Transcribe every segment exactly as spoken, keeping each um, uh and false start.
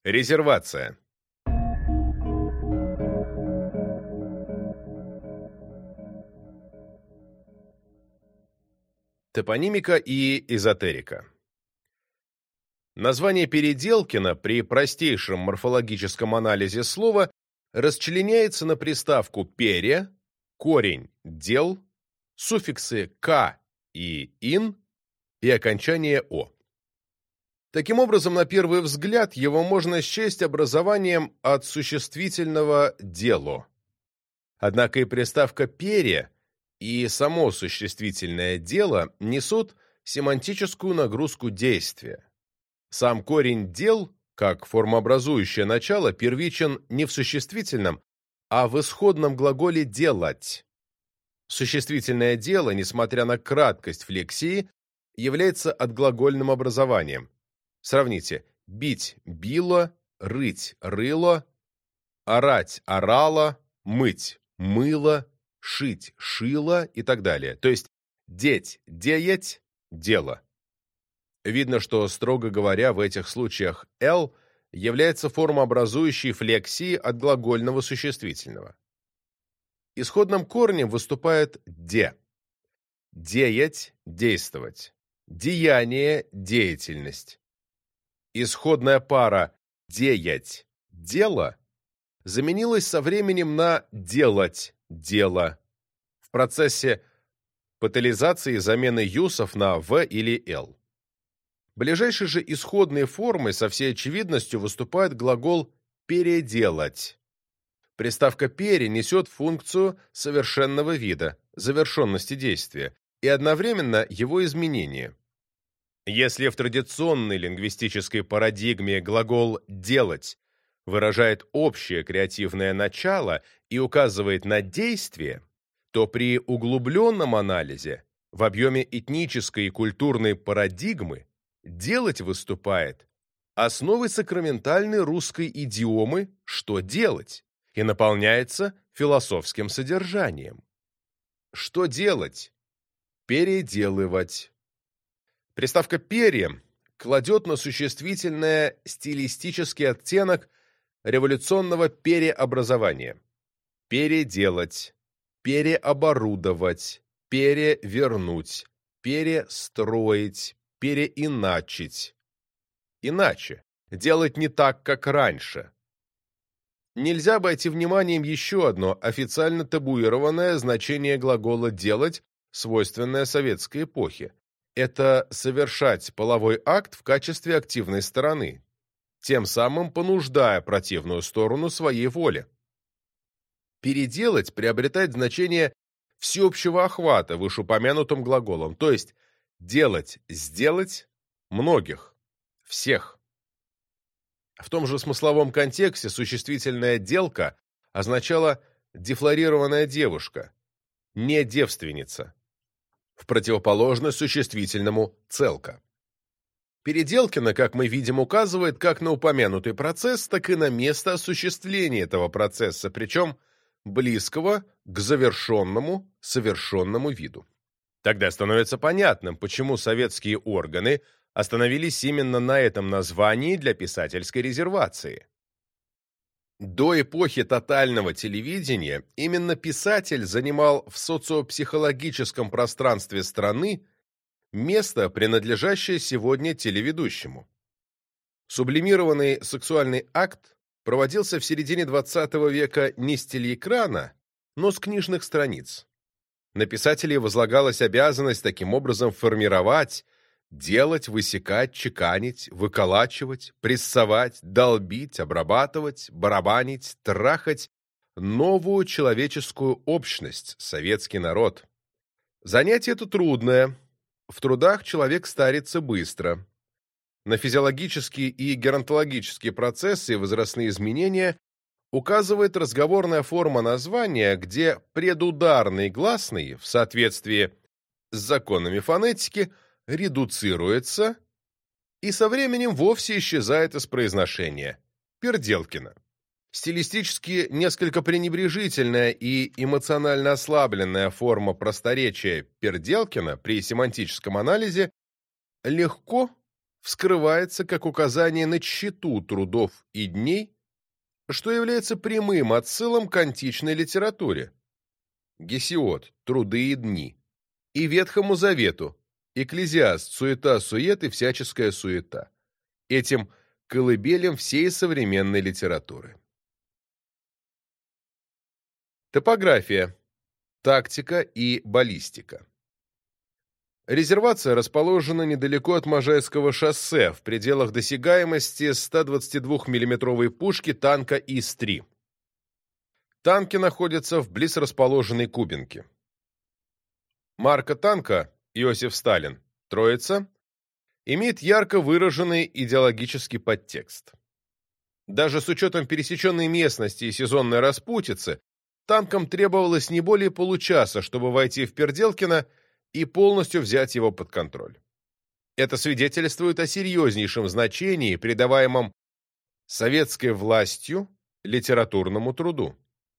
Резервация. Топонимика и эзотерика. Название Переделкина при простейшем морфологическом анализе слова расчленяется на приставку «пере», корень «дел», суффиксы «ка» и «ин» и окончание «о». Таким образом, на первый взгляд, его можно счесть образованием от существительного «дело». Однако и приставка «пере» и само существительное «дело» несут семантическую нагрузку действия. Сам корень «дел», как формообразующее начало, первичен не в существительном, а в исходном глаголе «делать». Существительное «дело», несмотря на краткость флексии, является отглагольным образованием. Сравните: бить – било, рыть – рыло, орать – орало, мыть – мыло, шить – шило и так далее. То есть деть – деять, дело. Видно, что, строго говоря, в этих случаях «л» является формообразующей флексией от глагольного существительного. Исходным корнем выступает «де». Деять – действовать. Деяние – деятельность. Исходная пара «деять» – «дело» заменилась со временем на «делать» – «дело» в процессе патализации замены юсов на «в» или «л». Ближайшей же исходной формой со всей очевидностью выступает глагол «переделать». Приставка «пере» несет функцию совершенного вида, завершенности действия, и одновременно его изменение. Если в традиционной лингвистической парадигме глагол «делать» выражает общее креативное начало и указывает на действие, то при углубленном анализе в объеме этнической и культурной парадигмы «делать» выступает основой сакраментальной русской идиомы «что делать» и наполняется философским содержанием. Что делать? Переделывать. Приставка «пере» кладет на существительное стилистический оттенок революционного переобразования. Переделать, переоборудовать, перевернуть, перестроить, переиначить. Иначе. Делать не так, как раньше. Нельзя обойти вниманием еще одно официально табуированное значение глагола «делать», свойственное советской эпохе. Это совершать половой акт в качестве активной стороны, тем самым понуждая противную сторону своей воле. Переделать приобретает значение всеобщего охвата вышеупомянутым глаголом, то есть делать, сделать многих, всех. В том же смысловом контексте существительное «делка» означало «дефлорированная девушка», не девственница, в противоположность существительному «целка». Переделкино, как мы видим, указывает как на упомянутый процесс, так и на место осуществления этого процесса, причем близкого к завершенному, совершенному виду. Тогда становится понятным, почему советские органы остановились именно на этом названии для писательской резервации. До эпохи тотального телевидения именно писатель занимал в социопсихологическом пространстве страны место, принадлежащее сегодня телеведущему. Сублимированный сексуальный акт проводился в середине двадцатого века не с телеэкрана, но с книжных страниц. На писателей возлагалась обязанность таким образом формировать, делать, высекать, чеканить, выколачивать, прессовать, долбить, обрабатывать, барабанить, трахать новую человеческую общность, советский народ. Занятие это трудное. В трудах человек старится быстро. На физиологические и геронтологические процессы и возрастные изменения указывает разговорная форма названия, где предударный гласный в соответствии с законами фонетики редуцируется и со временем вовсе исчезает из произношения. Переделкино. Стилистически несколько пренебрежительная и эмоционально ослабленная форма просторечия Переделкино при семантическом анализе легко вскрывается как указание на тщету трудов и дней, что является прямым отсылом к античной литературе. Гесиод, труды и дни, и Ветхому Завету, Экклезиаст, суета-сует и всяческая суета, этим колыбелем всей современной литературы. Топография, тактика и баллистика. Резервация расположена недалеко от Можайского шоссе, в пределах досягаемости ста двадцатидвухмиллиметровой пушки танка ИС три. Танки находятся в близ расположенной Кубинке. Марка танка Иосиф Сталин, Троица, имеет ярко выраженный идеологический подтекст. Даже с учетом пересеченной местности и сезонной распутицы, танкам требовалось не более получаса, чтобы войти в Переделкино и полностью взять его под контроль. Это свидетельствует о серьезнейшем значении, придаваемом советской властью литературному труду.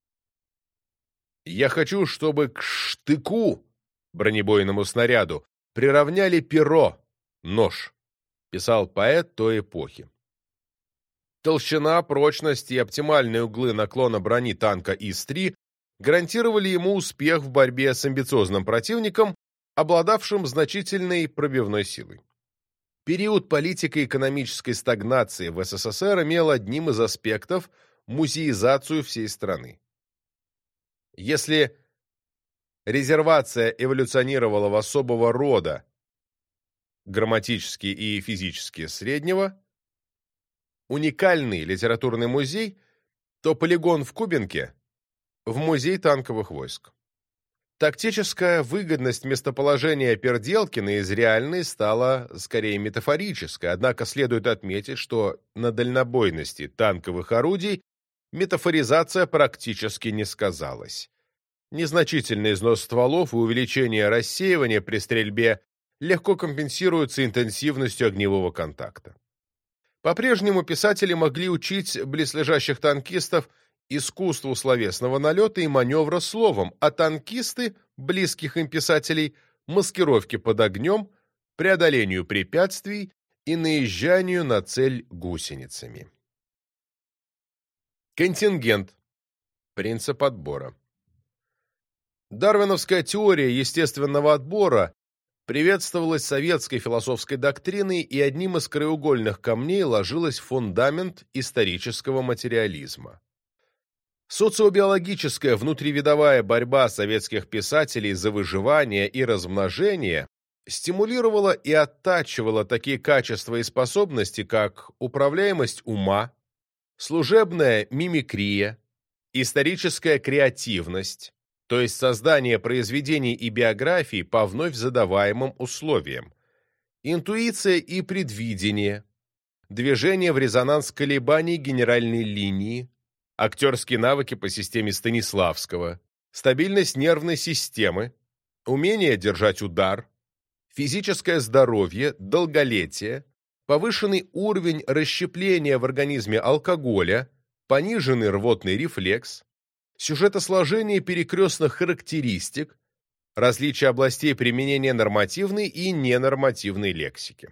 «Я хочу, чтобы к штыку, бронебойному снаряду, приравняли перо, нож», писал поэт той эпохи. Толщина, прочность и оптимальные углы наклона брони танка ИС три гарантировали ему успех в борьбе с амбициозным противником, обладавшим значительной пробивной силой. Период политико-экономической стагнации в СССР имел одним из аспектов музеизацию всей страны. Если резервация эволюционировала в особого рода грамматически и физически среднего, уникальный литературный музей, то полигон в Кубинке в музей танковых войск. Тактическая выгодность местоположения Переделкино из реальной стала скорее метафорической, однако следует отметить, что на дальнобойности танковых орудий метафоризация практически не сказалась. Незначительный износ стволов и увеличение рассеивания при стрельбе легко компенсируются интенсивностью огневого контакта. По-прежнему писатели могли учить близлежащих танкистов искусству словесного налета и маневра словом, а танкисты, близких им писателей, маскировки под огнем, преодолению препятствий и наезжанию на цель гусеницами. Контингент. Принцип отбора. Дарвиновская теория естественного отбора приветствовалась советской философской доктриной и одним из краеугольных камней ложилась в фундамент исторического материализма. Социобиологическая внутривидовая борьба советских писателей за выживание и размножение стимулировала и оттачивала такие качества и способности, как управляемость ума, служебная мимикрия, историческая креативность, то есть создание произведений и биографий по вновь задаваемым условиям, интуиция и предвидение, движение в резонанс колебаний генеральной линии, актерские навыки по системе Станиславского, стабильность нервной системы, умение держать удар, физическое здоровье, долголетие, повышенный уровень расщепления в организме алкоголя, пониженный рвотный рефлекс, сюжетосложение перекрестных характеристик, различия областей применения нормативной и ненормативной лексики.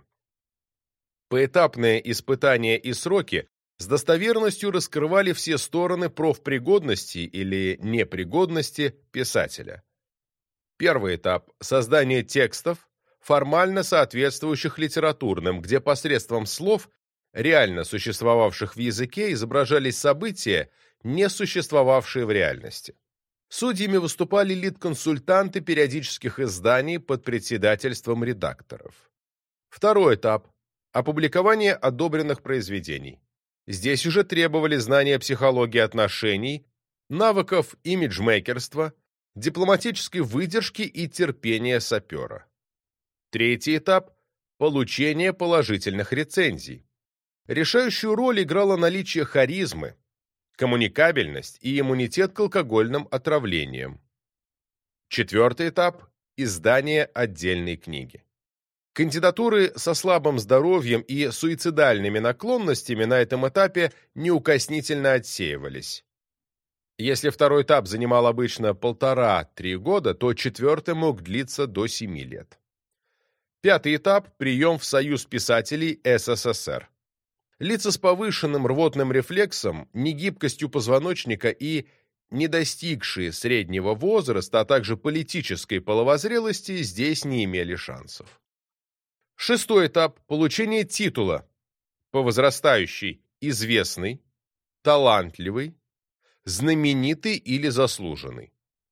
Поэтапные испытания и сроки с достоверностью раскрывали все стороны профпригодности или непригодности писателя. Первый этап – создание текстов, формально соответствующих литературным, где посредством слов, реально существовавших в языке, изображались события, не существовавшие в реальности. Судьями выступали литконсультанты периодических изданий под председательством редакторов. Второй этап – опубликование одобренных произведений. Здесь уже требовали знания психологии отношений, навыков имиджмейкерства, дипломатической выдержки и терпения сапера. Третий этап – получение положительных рецензий. Решающую роль играло наличие харизмы, коммуникабельность и иммунитет к алкогольным отравлениям. Четвертый этап – издание отдельной книги. Кандидатуры со слабым здоровьем и суицидальными наклонностями на этом этапе неукоснительно отсеивались. Если второй этап занимал обычно полтора-три года, то четвертый мог длиться до семи лет. Пятый этап – прием в Союз писателей СССР. Лица с повышенным рвотным рефлексом, негибкостью позвоночника и не достигшие среднего возраста, а также политической половозрелости, здесь не имели шансов. Шестой этап – получение титула по возрастающей известный, талантливый, знаменитый или заслуженный.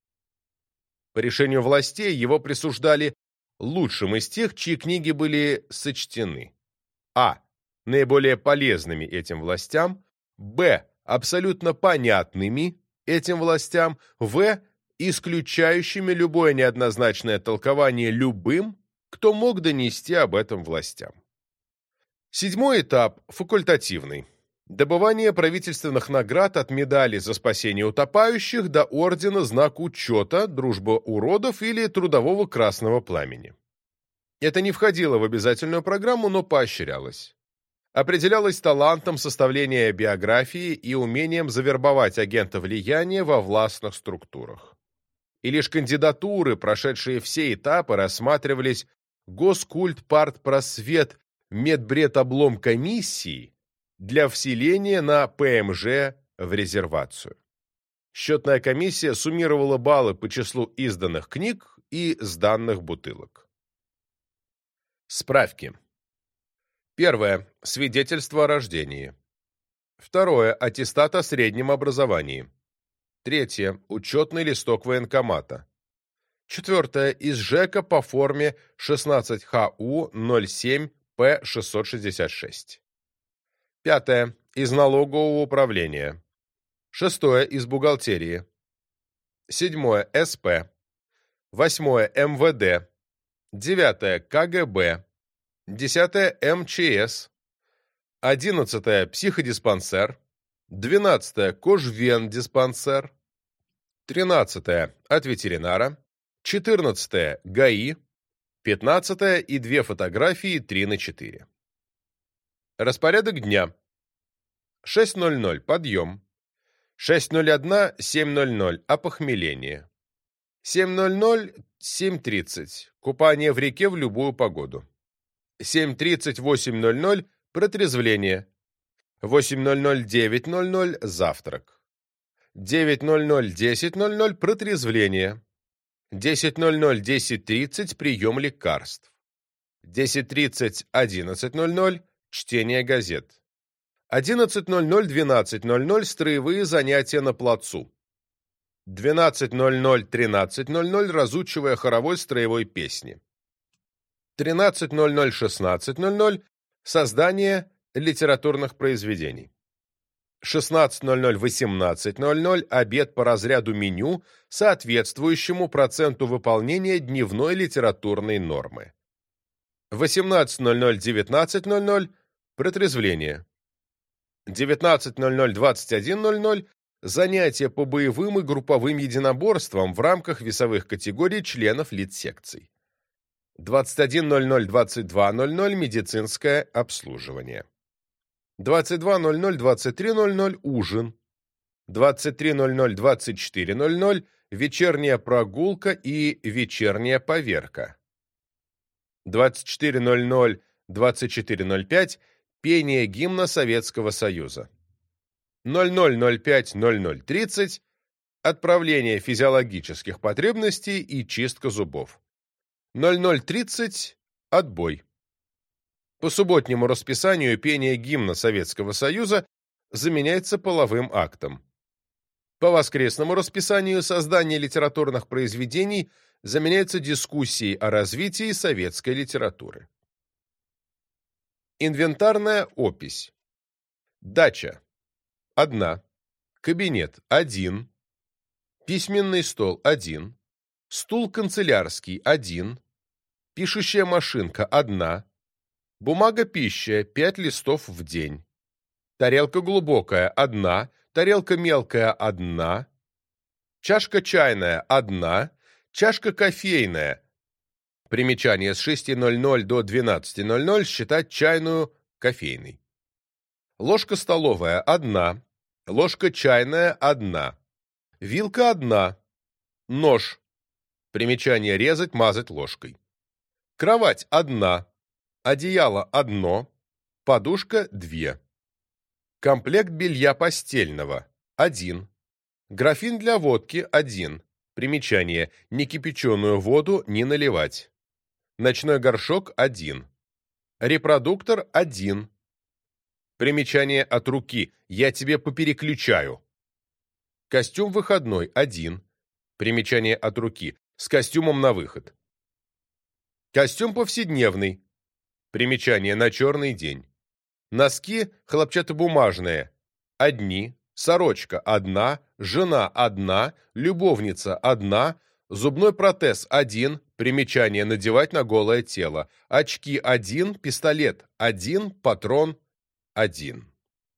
По решению властей его присуждали лучшим из тех, чьи книги были сочтены: а. наиболее полезными этим властям, б. абсолютно понятными этим властям, в. исключающими любое неоднозначное толкование любым, кто мог донести об этом властям. Седьмой этап – факультативный. Добывание правительственных наград от медали за спасение утопающих до ордена Знак Учета, Дружба уродов или Трудового Красного Пламени. Это не входило в обязательную программу, но поощрялось. Определялось талантом составления биографии и умением завербовать агента влияния во властных структурах. И лишь кандидатуры, прошедшие все этапы, рассматривались Госкультпартпросвет Медбред-облом комиссии для вселения на ПМЖ в резервацию. Счетная комиссия суммировала баллы по числу изданных книг и сданных бутылок. Справки. Первое. Свидетельство о рождении. Второе. Аттестат о среднем образовании. Третье. Учетный листок военкомата. Четвертое. Из ЖЭКа по форме шестнадцать Х У ноль семь П шестьсот шестьдесят шесть. Пятое. Из налогового управления. Шестое. Из бухгалтерии. Седьмое. СП. Восьмое. МВД. Девятое. КГБ. Десятое. МЧС. Одиннадцатое. Психодиспансер. Двенадцатое. Кожвендиспансер. Тринадцатое. От ветеринара. Четырнадцатое. ГАИ. Пятнадцатое. И две фотографии три на четыре. Распорядок дня. шесть ноль ноль. Подъем. шесть ноль один. семь ноль ноль. Опохмеление. семь ноль ноль. семь тридцать. Купание в реке в любую погоду. семь тридцать. восемь ноль ноль. Протрезвление. восемь ноль ноль. девять ноль ноль. Завтрак. девять ноль ноль. десять ноль ноль. Протрезвление. десять ноль ноль. десять тридцать. Прием лекарств. десять тридцать. одиннадцать ноль ноль. Чтение газет. одиннадцать ноль ноль. двенадцать ноль ноль. Строевые занятия на плацу. двенадцать ноль ноль. тринадцать ноль ноль. Разучивая хоровой строевой песни. тринадцать ноль ноль. шестнадцать ноль ноль. Создание литературных произведений. шестнадцать ноль ноль. восемнадцать ноль ноль. Обед по разряду меню, соответствующему проценту выполнения дневной литературной нормы. восемнадцать ноль ноль. девятнадцать ноль ноль. Протрезвление. девятнадцать ноль ноль. двадцать один ноль ноль. Занятия по боевым и групповым единоборствам в рамках весовых категорий членов литсекций. двадцать один ноль ноль. двадцать два ноль ноль. Медицинское обслуживание. двадцать два ноль ноль. двадцать три ноль ноль. Ужин. двадцать три ноль ноль. двадцать четыре ноль ноль. Вечерняя прогулка и вечерняя поверка. двадцать четыре ноль ноль. двадцать четыре ноль пять. Пение гимна Советского Союза. ноль ноль ноль пять ноль ноль тридцать. Отправление физиологических потребностей и чистка зубов. ноль ноль тридцать. Отбой. По субботнему расписанию пение гимна Советского Союза заменяется половым актом. По воскресному расписанию создание литературных произведений заменяется дискуссией о развитии советской литературы. Инвентарная опись. Дача. Одна. Кабинет. Один. Письменный стол. Один. Стул канцелярский. Один. Пишущая машинка. Одна. Бумага пища. Пять листов в день. Тарелка глубокая. Одна. Тарелка мелкая. Одна. Чашка чайная. Одна. Чашка кофейная. Примечание: с шести ноль ноль до двенадцати ноль ноль считать чайную кофейной. Ложка столовая – одна. Ложка чайная – одна. Вилка – одна. Нож. Примечание: резать, мазать ложкой. Кровать одна, одеяло одно, подушка две. Комплект белья постельного один. Графин для водки один. Примечание: не кипяченую воду не наливать. Ночной горшок один. Репродуктор один. Примечание от руки: я тебе попереключаю. Костюм выходной один. Примечание от руки: с костюмом на выход. Костюм повседневный. Примечание: на черный день. Носки хлопчатобумажные одни. Сорочка одна. Жена одна. Любовница одна. Зубной протез один. Примечание: надевать на голое тело. Очки один. Пистолет один. Патрон один.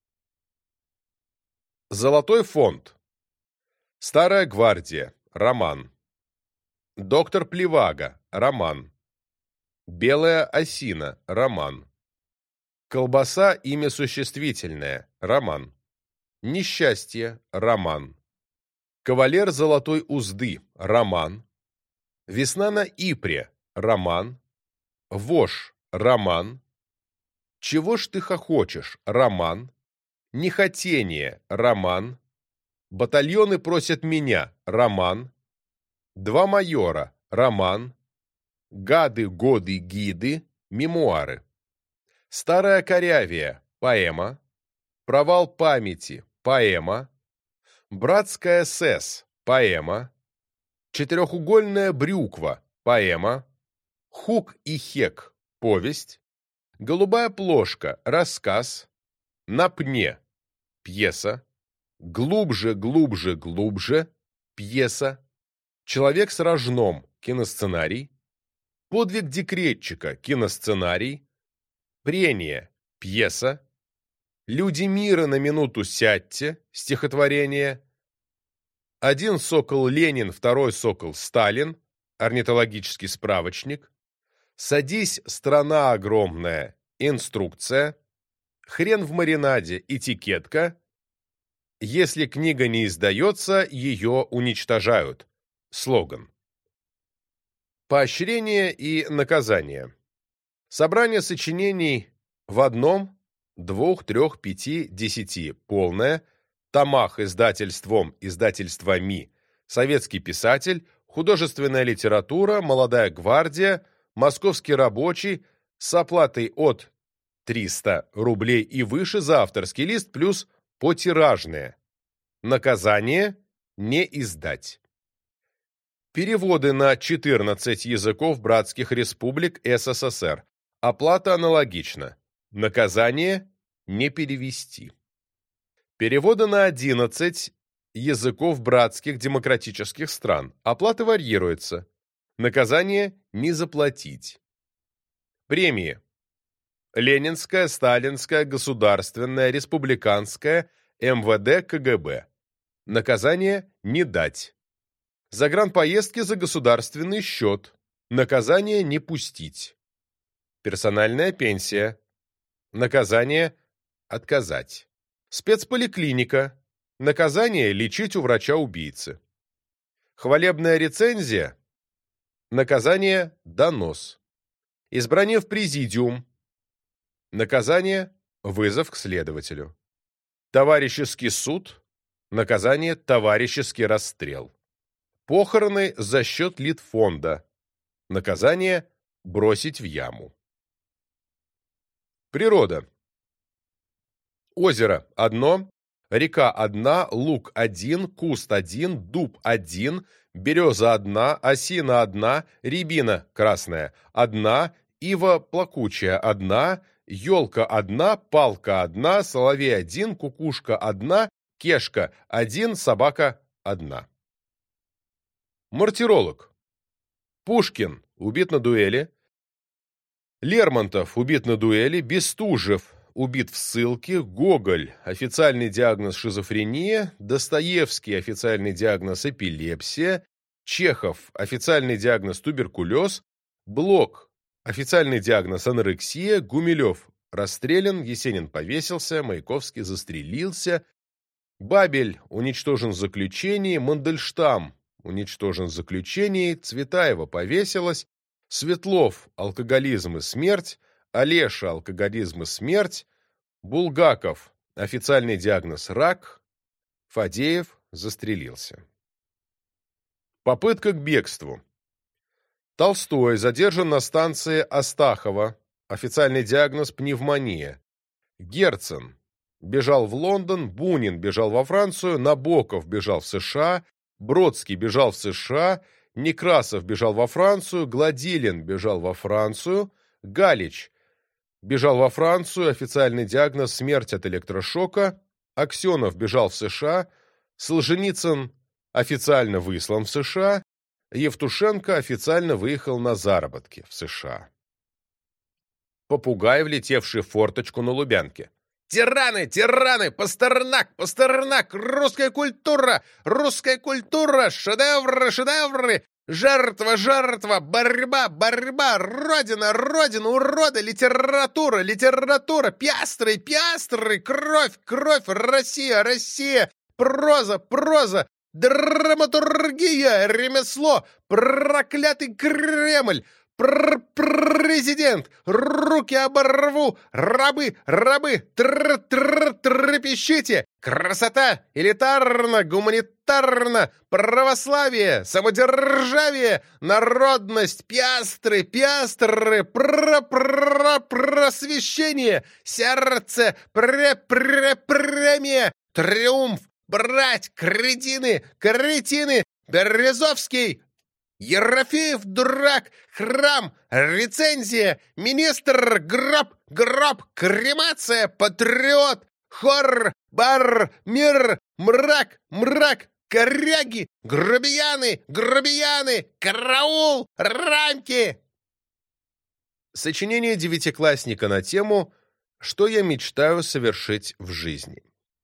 Золотой фонд. Старая гвардия. Роман. Доктор Плевага. Роман. Белая осина. Роман. Колбаса. Имя существительное. Роман. Несчастье. Роман. Кавалер золотой узды. Роман. Весна на Ипре. Роман. Вошь. Роман. Чего ж ты хохочешь? Роман. Нехотение. Роман. Батальоны просят меня. Роман. Два майора. Роман. Гады, годы, гиды. Мемуары. Старая корявия. Поэма. Провал памяти. Поэма. Братская СС. Поэма. Четырехугольная брюква. Поэма. Хук и Хек. Повесть. Голубая плошка. Рассказ. На пне. Пьеса. Глубже, глубже, глубже. Пьеса. Человек с рожном. Киносценарий. Подвиг декретчика. Киносценарий. Прение. Пьеса. Люди мира на минуту сядьте. Стихотворение. Один сокол Ленин, второй сокол Сталин. Орнитологический справочник. Садись, страна огромная. Инструкция. Хрен в маринаде. Этикетка. Если книга не издается, ее уничтожают. Слоган. Поощрение и наказание. Собрание сочинений в одном, двух, трех, пяти, десяти. Полное. Томах издательством, издательствами. Советский писатель. Художественная литература. Молодая гвардия. Московский рабочий. С оплатой от триста рублей и выше за авторский лист плюс потиражное. Наказание – не издать. Переводы на четырнадцать языков братских республик СССР. Оплата аналогична. Наказание – не перевести. Переводы на одиннадцать языков братских демократических стран. Оплата варьируется. Наказание – не заплатить. Премии. Ленинская, Сталинская, Государственная, Республиканская, эм вэ дэ, ка гэ бэ. Наказание – не дать. Загранпоездки за государственный счет. Наказание – не пустить. Персональная пенсия. Наказание – отказать. Спецполиклиника. Наказание – лечить у врача-убийцы. Хвалебная рецензия. Наказание – донос. Избрание в президиум. Наказание – вызов к следователю. Товарищеский суд. Наказание – товарищеский расстрел. Похороны за счет Литфонда. Наказание – бросить в яму. Природа. Озеро – одно, река – одна, луг – один, куст – один, дуб – один, береза – одна, осина – одна, рябина – красная – одна, ива плакучая – одна, елка – одна, палка – одна, соловей – один, кукушка – одна, кешка – один, собака – одна. Мартиролог. Пушкин убит на дуэли. Лермонтов убит на дуэли. Бестужев убит в ссылке. Гоголь официальный диагноз шизофрения. Достоевский официальный диагноз эпилепсия. Чехов официальный диагноз туберкулез. Блок официальный диагноз анорексия. Гумилев расстрелян. Есенин повесился. Маяковский застрелился. Бабель уничтожен в заключении. Мандельштам уничтожен в заключении, Цветаева повесилась, Светлов – алкоголизм и смерть, Олеша – алкоголизм и смерть, Булгаков – официальный диагноз рак, Фадеев застрелился. Попытка к бегству. Толстой задержан на станции Астахова, официальный диагноз пневмония. Герцен бежал в Лондон, Бунин бежал во Францию, Набоков бежал в США, Бродский бежал в США, Некрасов бежал во Францию, Гладилин бежал во Францию, Галич бежал во Францию, официальный диагноз смерть от электрошока, Аксенов бежал в США, Солженицын официально выслан в США, Евтушенко официально выехал на заработки в США. Попугай, влетевший в форточку на Лубянке. «Тираны! Тираны! Пастернак! Пастернак! Русская культура! Русская культура! Шедевры! Шедевры! Жертва! Жертва! Борьба! Борьба! Родина! Родина! Уроды! Литература! Литература! Пиастры! Пиастры! Кровь! Кровь! Россия! Россия! Проза! Проза! Драматургия! Ремесло! Проклятый Кремль! Пр-президент! Руки оборву! Рабы! Рабы! Тр-тр-трепещите! Красота! Элитарно! Гуманитарно! Православие! Самодержавие! Народность! Пиастры! Пиастры! Пр-пр-просвещение! Сердце! Пре-пре-премия! Триумф! Брать! Кретины! Кретины! Березовский! Ерофеев дурак, храм, рецензия, министр, гроб, гроб, кремация, патриот, хор, бар, мир, мрак, мрак, коряги, грубияны, грубияны, караул, рамки. Сочинение девятиклассника на тему «Что я мечтаю совершить в жизни».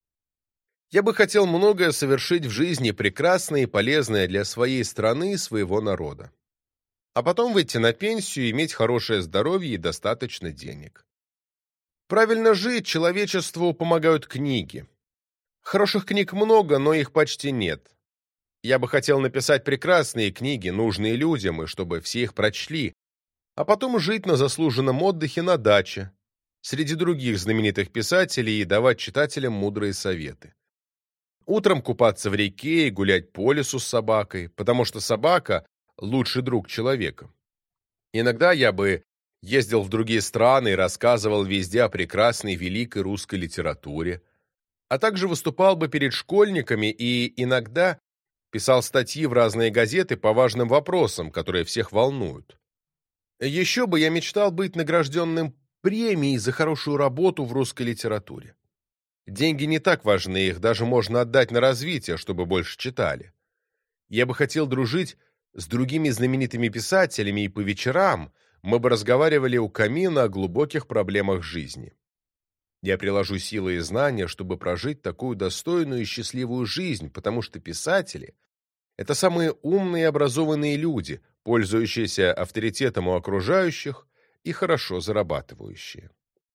Я бы хотел многое совершить в жизни прекрасное и полезное для своей страны и своего народа. А потом выйти на пенсию и иметь хорошее здоровье и достаточно денег. Правильно жить человечеству помогают книги. Хороших книг много, но их почти нет. Я бы хотел написать прекрасные книги, нужные людям, и чтобы все их прочли, а потом жить на заслуженном отдыхе на даче, среди других знаменитых писателей и давать читателям мудрые советы. Утром купаться в реке и гулять по лесу с собакой, потому что собака – лучший друг человека. Иногда я бы ездил в другие страны и рассказывал везде о прекрасной великой русской литературе, а также выступал бы перед школьниками и иногда писал статьи в разные газеты по важным вопросам, которые всех волнуют. Еще бы я мечтал быть награжденным премией за хорошую работу в русской литературе. Деньги не так важны, их даже можно отдать на развитие, чтобы больше читали. Я бы хотел дружить с другими знаменитыми писателями, и по вечерам мы бы разговаривали у камина о глубоких проблемах жизни. Я приложу силы и знания, чтобы прожить такую достойную и счастливую жизнь, потому что писатели – это самые умные и образованные люди, пользующиеся авторитетом у окружающих и хорошо зарабатывающие.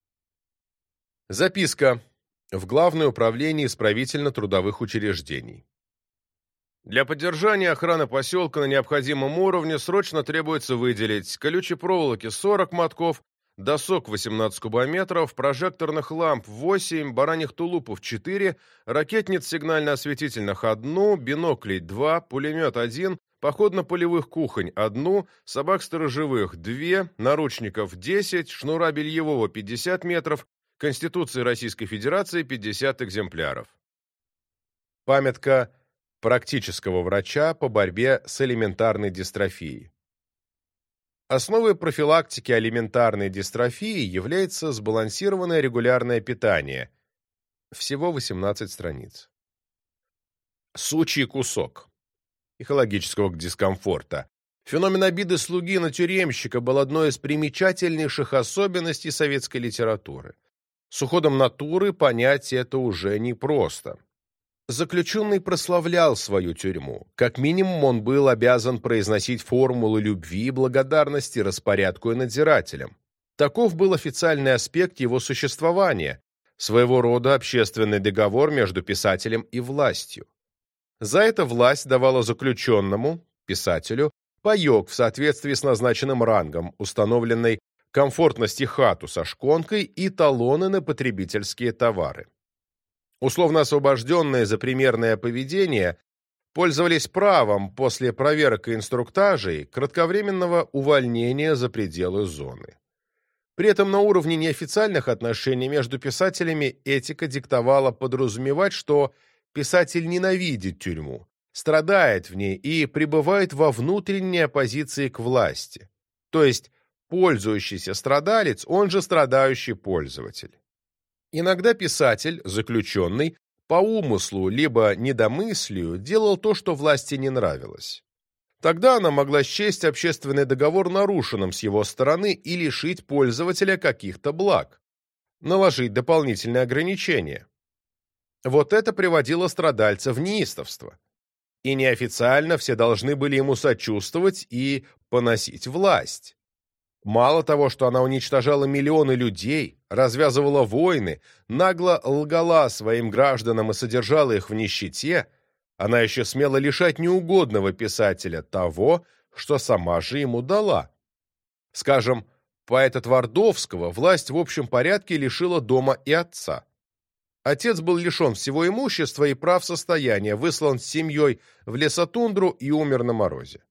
Записка в Главное управление исправительно-трудовых учреждений. Для поддержания охраны поселка на необходимом уровне срочно требуется выделить колючей проволоки сорок мотков, досок восемнадцать кубометров, прожекторных ламп восемь, бараньих тулупов четыре, ракетниц сигнально-осветительных одну, биноклей два, пулемет один, походно-полевых кухонь одну, собак-сторожевых две, наручников десять, шнура бельевого пятьдесят метров, Конституции Российской Федерации пятьдесят экземпляров. Памятка практического врача по борьбе с элементарной дистрофией. Основой профилактики элементарной дистрофии является сбалансированное регулярное питание. Всего восемнадцать страниц. Сучий кусок. Экологического дискомфорта. Феномен обиды слуги на тюремщика был одной из примечательнейших особенностей советской литературы. С уходом натуры понять это уже непросто. Заключенный прославлял свою тюрьму. Как минимум он был обязан произносить формулы любви и благодарности распорядку и надзирателям. Таков был официальный аспект его существования, своего рода общественный договор между писателем и властью. За это власть давала заключенному, писателю, паёк в соответствии с назначенным рангом, установленной комфортности хату со шконкой и талоны на потребительские товары. Условно освобожденные за примерное поведение пользовались правом после проверок и инструктажей кратковременного увольнения за пределы зоны. При этом на уровне неофициальных отношений между писателями этика диктовала подразумевать, что писатель ненавидит тюрьму, страдает в ней и пребывает во внутренней оппозиции к власти, то есть пользующийся страдалец, он же страдающий пользователь. Иногда писатель, заключенный, по умыслу либо недомыслию делал то, что власти не нравилось. Тогда она могла счесть общественный договор нарушенным с его стороны и лишить пользователя каких-то благ, наложить дополнительные ограничения. Вот это приводило страдальца в неистовство. И неофициально все должны были ему сочувствовать и поносить власть. Мало того, что она уничтожала миллионы людей, развязывала войны, нагло лгала своим гражданам и содержала их в нищете, она еще смела лишать неугодного писателя того, что сама же ему дала. Скажем, поэта Твардовского власть в общем порядке лишила дома и отца. Отец был лишен всего имущества и прав состояния, выслан с семьей в лесотундру и умер на морозе.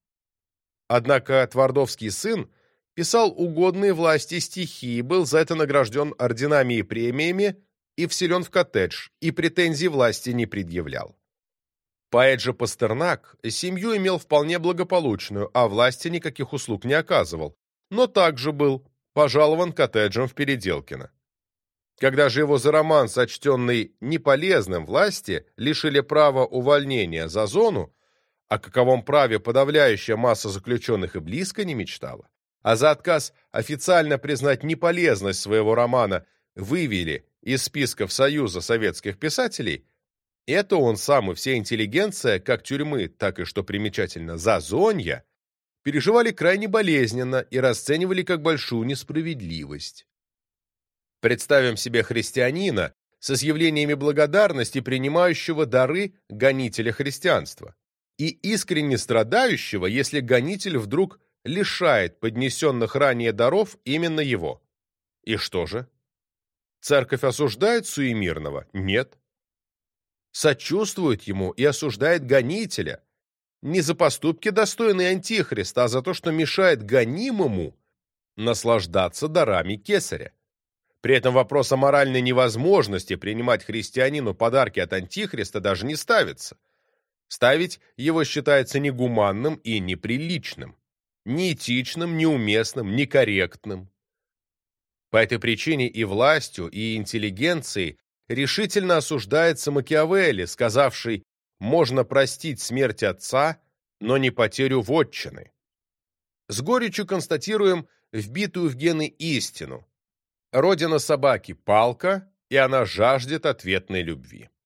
Однако Твардовский сын писал угодные власти стихи, и был за это награжден орденами и премиями, и вселен в коттедж, и претензий власти не предъявлял. Поэт же Пастернак семью имел вполне благополучную, а власти никаких услуг не оказывал, но также был пожалован коттеджем в Переделкино. Когда же его за роман, сочтенный неполезным власти, лишили права увольнения за зону, о каковом праве подавляющая масса заключенных и близко не мечтала, а за отказ официально признать неполезность своего романа вывели из списков Союза советских писателей, это он сам и вся интеллигенция, как тюрьмы, так и, что примечательно, зазонья, переживали крайне болезненно и расценивали как большую несправедливость. Представим себе христианина с изъявлениями благодарности, принимающего дары гонителя христианства, и искренне страдающего, если гонитель вдруг лишает поднесенных ранее даров именно его. И что же? Церковь осуждает суемирного? Нет. Сочувствует ему и осуждает гонителя не за поступки, достойные Антихриста, а за то, что мешает гонимому наслаждаться дарами кесаря. При этом вопрос о моральной невозможности принимать христианину подарки от Антихриста даже не ставится. Ставить его считается негуманным и неприличным, неэтичным, неуместным, некорректным. По этой причине и властью, и интеллигенцией решительно осуждается Макиавелли, сказавший: «Можно простить смерть отца, но не потерю вотчины». С горечью констатируем вбитую в гены истину. Родина собаки – палка, и она жаждет ответной любви.